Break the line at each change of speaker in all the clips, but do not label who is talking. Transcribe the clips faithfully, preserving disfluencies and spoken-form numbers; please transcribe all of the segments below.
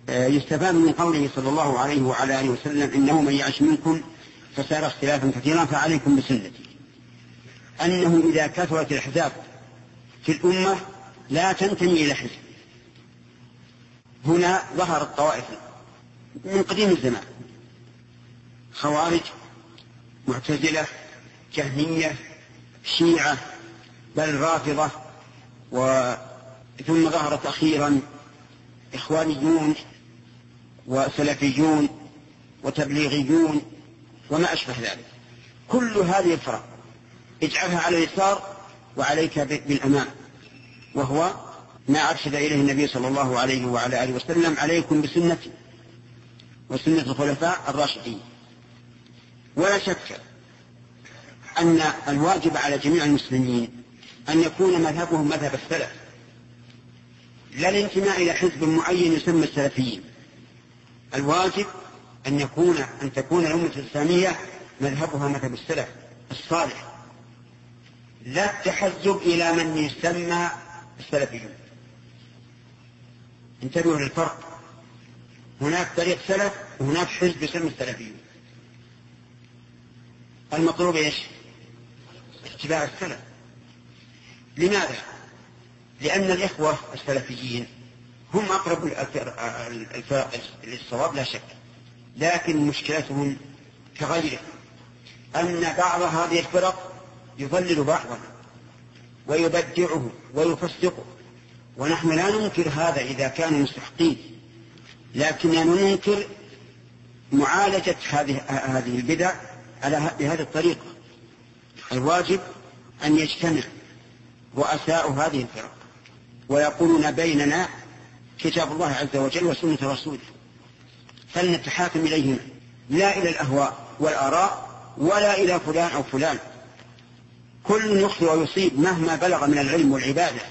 يستفاد من قوله صلى الله عليه وعلى آله وسلم إنه من يعش منكم فسيرى اختلافا كثيرا فعليكم بسنتي، أنه إذا كثرت الأحزاب في الأمة لا تنتمي إلى حزب. هنا ظهرت طوائف من قديم الزمان: خوارج، معتزلة، جهمية، شيعة، بل رافضة، ثم ظهرت أخيرا إخوانيون وسلفيون وتبليغيون وما أشبه ذلك. كل هذه الفرق اجعلها على اليسار وعليك بالأمام، وهو ما أرشد إليه النبي صلى الله عليه وعلى آله وسلم: عليكم بسنتي وسنة الخلفاء الراشدين. ولا شك أن الواجب على جميع المسلمين أن يكون مذهبهم مذهب السلف، لا الانتماء إلى حزب معين يسمى السلفيين. الواجب أن يكون أن تكون الأمة الإسلامية مذهبها مذهب السلف الصالح، لا التحزب إلى من يسمى السلفيون. انتبهوا للفرق، هناك طريق سلف وهناك حزب يسمى السلفيون. المطلوب ايش؟ اتباع السلف. لماذا؟ لأن الإخوة السلفيين هم أقرب الفرق للصواب لا شك، لكن مشكلتهم كغيره أن بعض هذه الفرق يضلل بعضا ويبدعه ويفسقه، ونحن لا ننكر هذا إذا كانوا مستحقين، لكننا ننكر معالجة هذه هذه البدع على بهذه الطريقة. الواجب أن يجتمع رؤساء هذه الفرق ويقولون بيننا كتاب الله عز وجل وسنة رسوله، فلنتحاكم إليهما، لا إلى الأهواء والآراء ولا إلى فلان أو فلان. كل يخطئ ويصيب مهما بلغ من العلم والعبادة،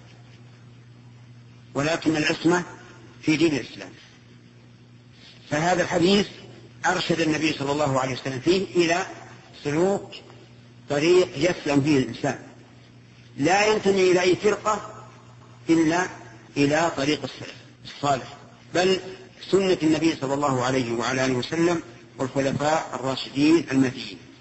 ولكن العصمة في دين الإسلام. فهذا الحديث أرشد النبي صلى الله عليه وسلم فيه إلى سلوك طريق يسلم فيه الإنسان، لا ينتمي إلى أي فرقة إلا إلى طريق السلف الصالح، بل سنة النبي صلى الله عليه وعلى آله وسلم والخلفاء الراشدين المهديين.